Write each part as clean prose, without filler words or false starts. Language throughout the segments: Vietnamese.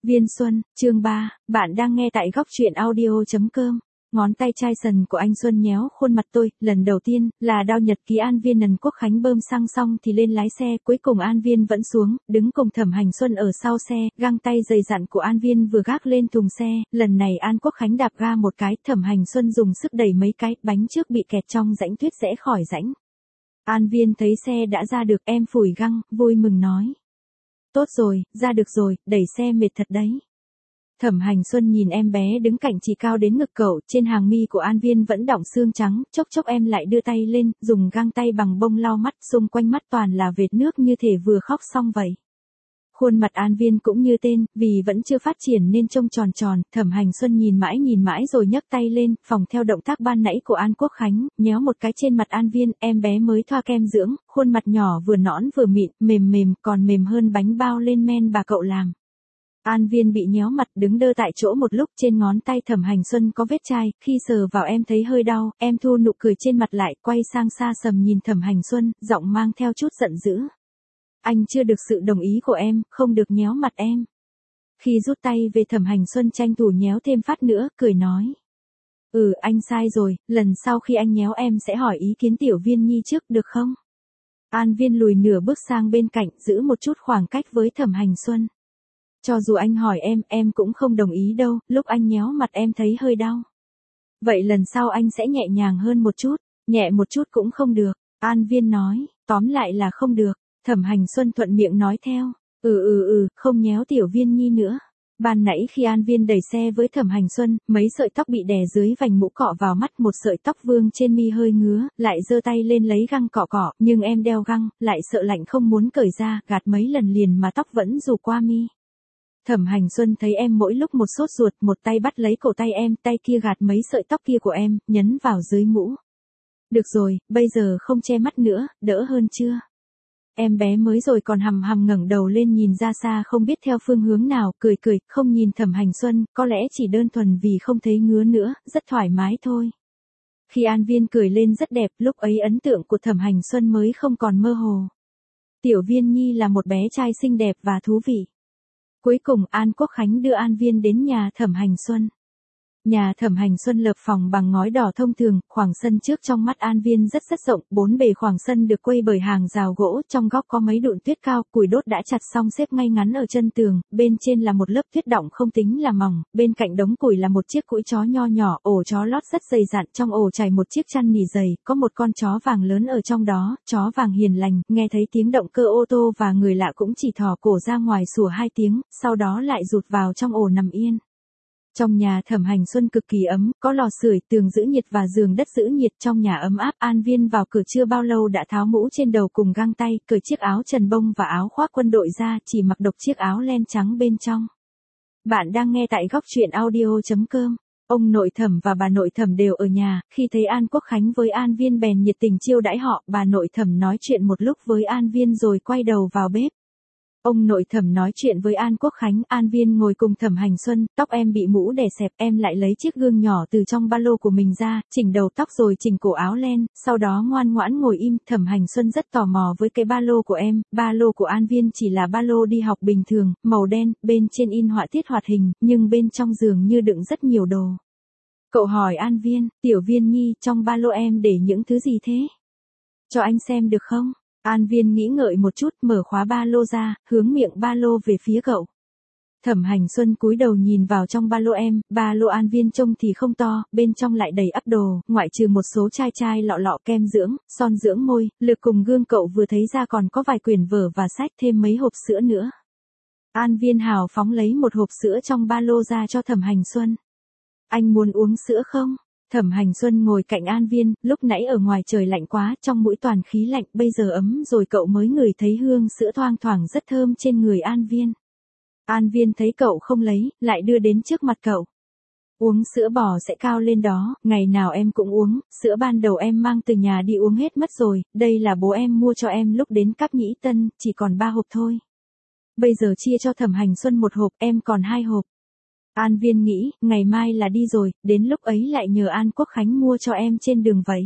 Viên Xuân, chương 3, bạn đang nghe tại góc truyện audio.com. Ngón tay chai sần của anh Xuân nhéo khuôn mặt tôi, lần đầu tiên, là đao nhật ký An Viên Nần Quốc Khánh bơm xăng xong thì lên lái xe, cuối cùng An Viên vẫn xuống, đứng cùng Thẩm Hành Xuân ở sau xe, găng tay dày dặn của An Viên vừa gác lên thùng xe, lần này An Quốc Khánh đạp ga một cái, Thẩm Hành Xuân dùng sức đẩy mấy cái, bánh trước bị kẹt trong rãnh tuyết rẽ khỏi rãnh. An Viên thấy xe đã ra được, em phủi găng, vui mừng nói. Tốt rồi, ra được rồi, đẩy xe mệt thật đấy. Thẩm Hành Xuân nhìn em bé đứng cạnh chỉ cao đến ngực cậu, trên hàng mi của An Viên vẫn đọng xương trắng, chốc chốc em lại đưa tay lên, dùng găng tay bằng bông lau mắt, xung quanh mắt toàn là vệt nước như thể vừa khóc xong vậy. Khuôn mặt An Viên cũng như tên, vì vẫn chưa phát triển nên trông tròn tròn, Thẩm Hành Xuân nhìn mãi rồi nhấc tay lên, phòng theo động tác ban nãy của An Quốc Khánh, nhéo một cái trên mặt An Viên, em bé mới thoa kem dưỡng, khuôn mặt nhỏ vừa nõn vừa mịn, mềm, còn mềm hơn bánh bao lên men bà cậu làm. An Viên bị nhéo mặt đứng đơ tại chỗ một lúc, trên ngón tay Thẩm Hành Xuân có vết chai, khi sờ vào em thấy hơi đau, em thu nụ cười trên mặt lại, quay sang xa sầm nhìn Thẩm Hành Xuân, giọng mang theo chút giận dữ. Anh chưa được sự đồng ý của em, không được nhéo mặt em. Khi rút tay về Thẩm Hành Xuân tranh thủ nhéo thêm phát nữa, cười nói. Anh sai rồi, lần sau khi anh nhéo em sẽ hỏi ý kiến Tiểu Viên Nhi trước được không? An Viên lùi nửa bước sang bên cạnh, giữ một chút khoảng cách với Thẩm Hành Xuân. Cho dù anh hỏi em cũng không đồng ý đâu, lúc anh nhéo mặt em thấy hơi đau. Vậy lần sau anh sẽ nhẹ nhàng hơn một chút, nhẹ một chút cũng không được, An Viên nói, tóm lại là không được. Thẩm Hành Xuân thuận miệng nói theo, không nhéo Tiểu Viên Nhi nữa. Ban nãy khi An Viên đẩy xe với Thẩm Hành Xuân, mấy sợi tóc bị đè dưới vành mũ cọ vào mắt, một sợi tóc vương trên mi hơi ngứa, lại giơ tay lên lấy găng cọ, nhưng em đeo găng, lại sợ lạnh không muốn cởi ra, gạt mấy lần liền mà tóc vẫn rủ qua mi. Thẩm Hành Xuân thấy em mỗi lúc một sốt ruột, một tay bắt lấy cổ tay em, tay kia gạt mấy sợi tóc kia của em, nhấn vào dưới mũ. Được rồi, bây giờ không che mắt nữa, đỡ hơn chưa? Em bé mới rồi còn hằm ngẩng đầu lên nhìn ra xa không biết theo phương hướng nào, cười, không nhìn Thẩm Hành Xuân, có lẽ chỉ đơn thuần vì không thấy ngứa nữa, rất thoải mái thôi. Khi An Viên cười lên rất đẹp, lúc ấy ấn tượng của Thẩm Hành Xuân mới không còn mơ hồ. Tiểu Viên Nhi là một bé trai xinh đẹp và thú vị. Cuối cùng An Quốc Khánh đưa An Viên đến nhà Thẩm Hành Xuân. Nhà Thẩm Hành Xuân lợp phòng bằng ngói đỏ thông thường, khoảng sân trước trong mắt An Viên rất rộng, bốn bề khoảng sân được quây bởi hàng rào gỗ, trong góc có mấy đụn tuyết cao, củi đốt đã chặt xong xếp ngay ngắn ở chân tường, bên trên là một lớp tuyết đọng không tính là mỏng, bên cạnh đống củi là một chiếc cũi chó nho nhỏ, ổ chó lót rất dày dặn, trong ổ trải một chiếc chăn nỉ dày, có một con chó vàng lớn ở trong đó, chó vàng hiền lành, nghe thấy tiếng động cơ ô tô và người lạ cũng chỉ thò cổ ra ngoài sủa 2 tiếng, sau đó lại rụt vào trong ổ nằm yên. Trong nhà Thẩm Hành Xuân cực kỳ ấm, có lò sưởi, tường giữ nhiệt và giường đất giữ nhiệt, trong nhà ấm áp. An Viên vào cửa chưa bao lâu đã tháo mũ trên đầu cùng găng tay, cởi chiếc áo trần bông và áo khoác quân đội ra, chỉ mặc độc chiếc áo len trắng bên trong. Bạn đang nghe tại góc truyện audio.com. Ông nội Thẩm và bà nội Thẩm đều ở nhà, khi thấy An Quốc Khánh với An Viên bèn nhiệt tình chiêu đãi họ, bà nội Thẩm nói chuyện một lúc với An Viên rồi quay đầu vào bếp. Ông nội Thẩm nói chuyện với An Quốc Khánh, An Viên ngồi cùng Thẩm Hành Xuân, tóc em bị mũ đè xẹp, em lại lấy chiếc gương nhỏ từ trong ba lô của mình ra, chỉnh đầu tóc rồi chỉnh cổ áo len, sau đó ngoan ngoãn ngồi im. Thẩm Hành Xuân rất tò mò với cái ba lô của em, ba lô của An Viên chỉ là ba lô đi học bình thường, màu đen, bên trên in họa tiết hoạt hình, nhưng bên trong dường như đựng rất nhiều đồ. Cậu hỏi An Viên, Tiểu Viên Nhi, trong ba lô em để những thứ gì thế? Cho anh xem được không? An Viên nghĩ ngợi một chút, mở khóa ba lô ra, hướng miệng ba lô về phía cậu. Thẩm Hành Xuân cúi đầu nhìn vào trong ba lô em, ba lô An Viên trông thì không to, bên trong lại đầy ắp đồ, ngoại trừ một số chai lọ kem dưỡng, son dưỡng môi, lược cùng gương cậu vừa thấy ra còn có vài quyển vở và sách, thêm mấy hộp sữa nữa. An Viên hào phóng lấy một hộp sữa trong ba lô ra cho Thẩm Hành Xuân. Anh muốn uống sữa không? Thẩm Hành Xuân ngồi cạnh An Viên, lúc nãy ở ngoài trời lạnh quá, trong mũi toàn khí lạnh, bây giờ ấm rồi cậu mới ngửi thấy hương sữa thoang thoảng rất thơm trên người An Viên. An Viên thấy cậu không lấy, lại đưa đến trước mặt cậu. Uống sữa bò sẽ cao lên đó, ngày nào em cũng uống, sữa ban đầu em mang từ nhà đi uống hết mất rồi, đây là bố em mua cho em lúc đến Cáp Nhĩ Tân, chỉ còn 3 hộp thôi. Bây giờ chia cho Thẩm Hành Xuân 1 hộp, em còn 2 hộp. An Viên nghĩ, ngày mai là đi rồi, đến lúc ấy lại nhờ An Quốc Khánh mua cho em trên đường vậy.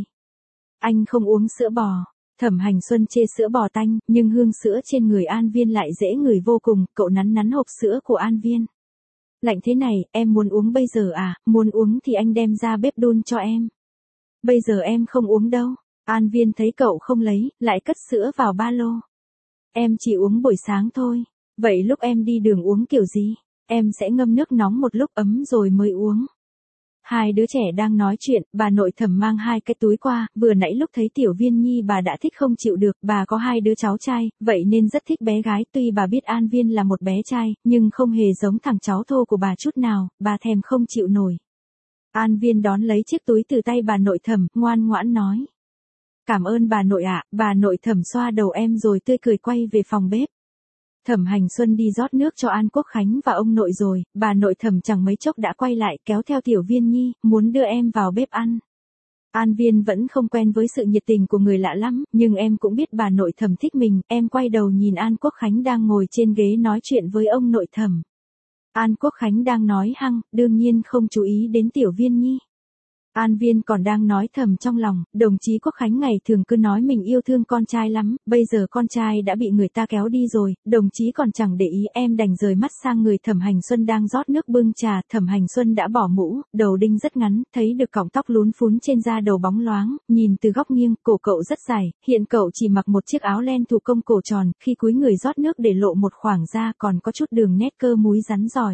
Anh không uống sữa bò. Thẩm Hành Xuân chê sữa bò tanh, nhưng hương sữa trên người An Viên lại dễ ngửi vô cùng, cậu nắn hộp sữa của An Viên. Lạnh thế này, em muốn uống bây giờ à, muốn uống thì anh đem ra bếp đun cho em. Bây giờ em không uống đâu. An Viên thấy cậu không lấy, lại cất sữa vào ba lô. Em chỉ uống buổi sáng thôi. Vậy lúc em đi đường uống kiểu gì? Em sẽ ngâm nước nóng một lúc ấm rồi mới uống. Hai đứa trẻ đang nói chuyện, bà nội Thẩm mang hai cái túi qua, vừa nãy lúc thấy Tiểu Viên Nhi bà đã thích không chịu được, bà có hai đứa cháu trai, vậy nên rất thích bé gái, tuy bà biết An Viên là một bé trai, nhưng không hề giống thằng cháu thô của bà chút nào, bà thèm không chịu nổi. An Viên đón lấy chiếc túi từ tay bà nội Thẩm, ngoan ngoãn nói. Cảm ơn bà nội ạ, bà nội Thẩm xoa đầu em rồi tươi cười quay về phòng bếp. Thẩm Hành Xuân đi rót nước cho An Quốc Khánh và ông nội rồi, bà nội Thẩm chẳng mấy chốc đã quay lại kéo theo Tiểu Viên Nhi, muốn đưa em vào bếp ăn. An Viên vẫn không quen với sự nhiệt tình của người lạ lắm, nhưng em cũng biết bà nội Thẩm thích mình, em quay đầu nhìn An Quốc Khánh đang ngồi trên ghế nói chuyện với ông nội Thẩm. An Quốc Khánh đang nói hăng, đương nhiên không chú ý đến Tiểu Viên Nhi. An Viên còn đang nói thầm trong lòng, đồng chí Quốc Khánh ngày thường cứ nói mình yêu thương con trai lắm, bây giờ con trai đã bị người ta kéo đi rồi, đồng chí còn chẳng để ý, em đành rời mắt sang người Thẩm Hành Xuân đang rót nước bưng trà, Thẩm Hành Xuân đã bỏ mũ, đầu đinh rất ngắn, thấy được cọng tóc lún phún trên da đầu bóng loáng, nhìn từ góc nghiêng, cổ cậu rất dài, hiện cậu chỉ mặc một chiếc áo len thủ công cổ tròn, khi cúi người rót nước để lộ một khoảng da còn có chút đường nét cơ múi rắn giỏi.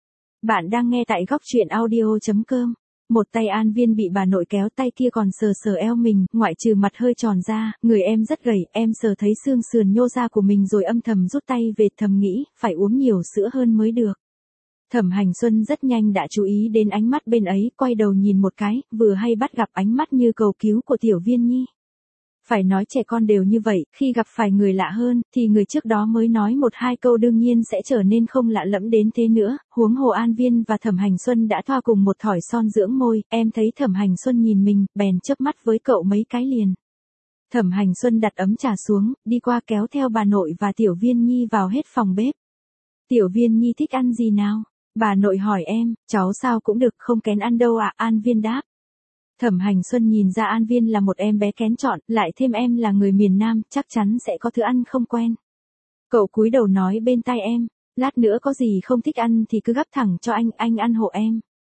Bạn đang nghe tại góc truyện audio.com. Một tay An Viên bị bà nội kéo, tay kia còn sờ sờ eo mình, ngoại trừ mặt hơi tròn ra, người em rất gầy, em sờ thấy xương sườn nhô ra của mình rồi âm thầm rút tay về, thầm nghĩ, phải uống nhiều sữa hơn mới được. Thẩm Hành Xuân rất nhanh đã chú ý đến ánh mắt bên ấy, quay đầu nhìn một cái, vừa hay bắt gặp ánh mắt như cầu cứu của Tiểu Viên Nhi. Phải nói trẻ con đều như vậy, khi gặp phải người lạ hơn, thì người trước đó mới nói một hai câu đương nhiên sẽ trở nên không lạ lẫm đến thế nữa, huống hồ An Viên và Thẩm Hành Xuân đã thoa cùng một thỏi son dưỡng môi, em thấy Thẩm Hành Xuân nhìn mình, bèn chớp mắt với cậu mấy cái liền. Thẩm Hành Xuân đặt ấm trà xuống, đi qua kéo theo bà nội và Tiểu Viên Nhi vào hết phòng bếp. Tiểu Viên Nhi thích ăn gì nào? Bà nội hỏi em, cháu sao cũng được, không kén ăn đâu ạ, An Viên đáp. Thẩm Hành Xuân nhìn ra An Viên là một em bé kén chọn, lại thêm em là người miền Nam, chắc chắn sẽ có thứ ăn không quen. Cậu cúi đầu nói bên tai em, lát nữa có gì không thích ăn thì cứ gắp thẳng cho anh ăn hộ em.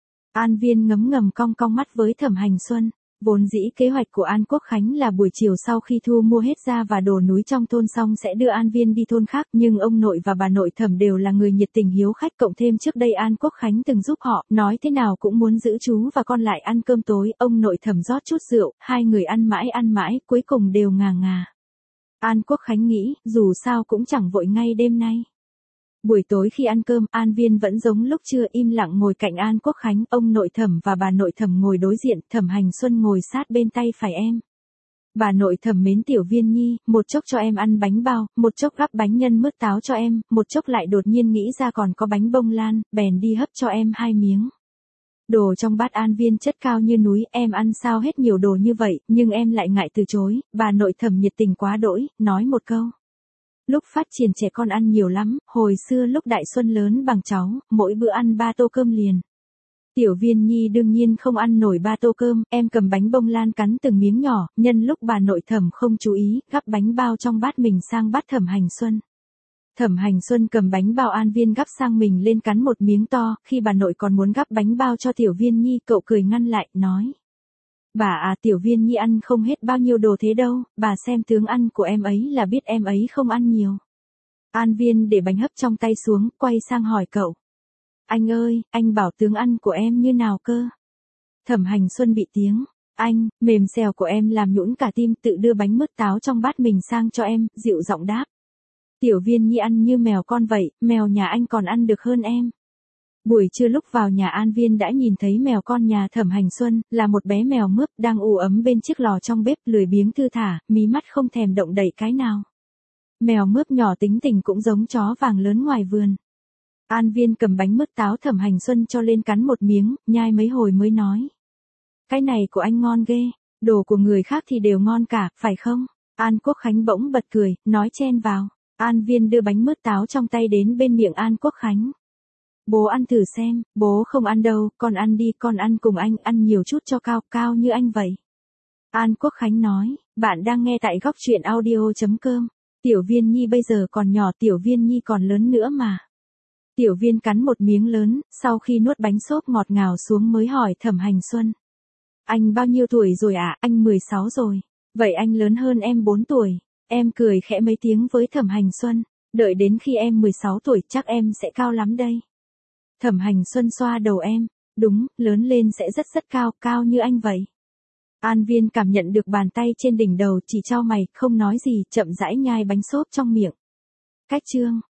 An Viên ngấm ngầm cong cong mắt với Thẩm Hành Xuân. Vốn dĩ kế hoạch của An Quốc Khánh là buổi chiều sau khi thu mua hết gia và đồ núi trong thôn xong sẽ đưa An Viên đi thôn khác, nhưng ông nội và bà nội Thẩm đều là người nhiệt tình hiếu khách, cộng thêm trước đây An Quốc Khánh từng giúp họ, nói thế nào cũng muốn giữ chú và con lại ăn cơm tối, ông nội Thẩm rót chút rượu, hai người ăn mãi, cuối cùng đều ngà ngà. An Quốc Khánh nghĩ, dù sao cũng chẳng vội ngay đêm nay. Buổi tối khi ăn cơm, An Viên vẫn giống lúc trưa im lặng ngồi cạnh An Quốc Khánh, ông nội Thẩm và bà nội Thẩm ngồi đối diện, Thẩm Hành Xuân ngồi sát bên tay phải em. Bà nội Thẩm mến Tiểu Viên Nhi, một chốc cho em ăn bánh bao, một chốc gắp bánh nhân mứt táo cho em, một chốc lại đột nhiên nghĩ ra còn có bánh bông lan, bèn đi hấp cho em hai miếng. Đồ trong bát An Viên chất cao như núi, em ăn sao hết nhiều đồ như vậy, nhưng em lại ngại từ chối, bà nội Thẩm nhiệt tình quá đỗi, nói một câu. Lúc phát triển trẻ con ăn nhiều lắm, hồi xưa lúc Đại Xuân lớn bằng cháu, mỗi bữa ăn 3 tô cơm liền. Tiểu Viên Nhi đương nhiên không ăn nổi 3 tô cơm, em cầm bánh bông lan cắn từng miếng nhỏ, nhân lúc bà nội Thẩm không chú ý, gắp bánh bao trong bát mình sang bát Thẩm Hành Xuân. Thẩm Hành Xuân cầm bánh bao An Viên gắp sang mình lên cắn một miếng to, khi bà nội còn muốn gắp bánh bao cho Tiểu Viên Nhi, cậu cười ngăn lại, nói. Bà à, Tiểu Viên Nhi ăn không hết bao nhiêu đồ thế đâu, bà xem tướng ăn của em ấy là biết em ấy không ăn nhiều. An Viên để bánh hấp trong tay xuống, quay sang hỏi cậu. Anh ơi, anh bảo tướng ăn của em như nào cơ? Thẩm Hành Xuân bị tiếng. Anh, mềm xèo của em làm nhũn cả tim, tự đưa bánh mứt táo trong bát mình sang cho em, dịu giọng đáp. Tiểu Viên Nhi ăn như mèo con vậy, mèo nhà anh còn ăn được hơn em. Buổi trưa lúc vào nhà An Viên đã nhìn thấy mèo con nhà Thẩm Hành Xuân, là một bé mèo mướp đang ủ ấm bên chiếc lò trong bếp, lười biếng thư thả, mí mắt không thèm động đậy cái nào. Mèo mướp nhỏ tính tình cũng giống chó vàng lớn ngoài vườn. An Viên cầm bánh mứt táo Thẩm Hành Xuân cho lên cắn một miếng, nhai mấy hồi mới nói. Cái này của anh ngon ghê, đồ của người khác thì đều ngon cả, phải không? An Quốc Khánh bỗng bật cười, nói chen vào. An Viên đưa bánh mứt táo trong tay đến bên miệng An Quốc Khánh. Bố ăn thử xem, bố không ăn đâu, con ăn đi, con ăn cùng anh, ăn nhiều chút cho cao như anh vậy. An Quốc Khánh nói, bạn đang nghe tại góc truyện audio.com. Tiểu Viên Nhi bây giờ còn nhỏ, Tiểu Viên Nhi còn lớn nữa mà. Tiểu Viên cắn một miếng lớn, sau khi nuốt bánh xốp ngọt ngào xuống mới hỏi Thẩm Hành Xuân. Anh bao nhiêu tuổi rồi ạ? Anh 16 rồi. Vậy anh lớn hơn em 4 tuổi. Em cười khẽ mấy tiếng với Thẩm Hành Xuân. Đợi đến khi em 16 tuổi chắc em sẽ cao lắm đây. Thẩm Hành Xuân xoa đầu em. Đúng, lớn lên sẽ rất rất cao, cao như anh vậy. An Viên cảm nhận được bàn tay trên đỉnh đầu, chỉ chau mày, không nói gì, chậm rãi nhai bánh xốp trong miệng. Cách chương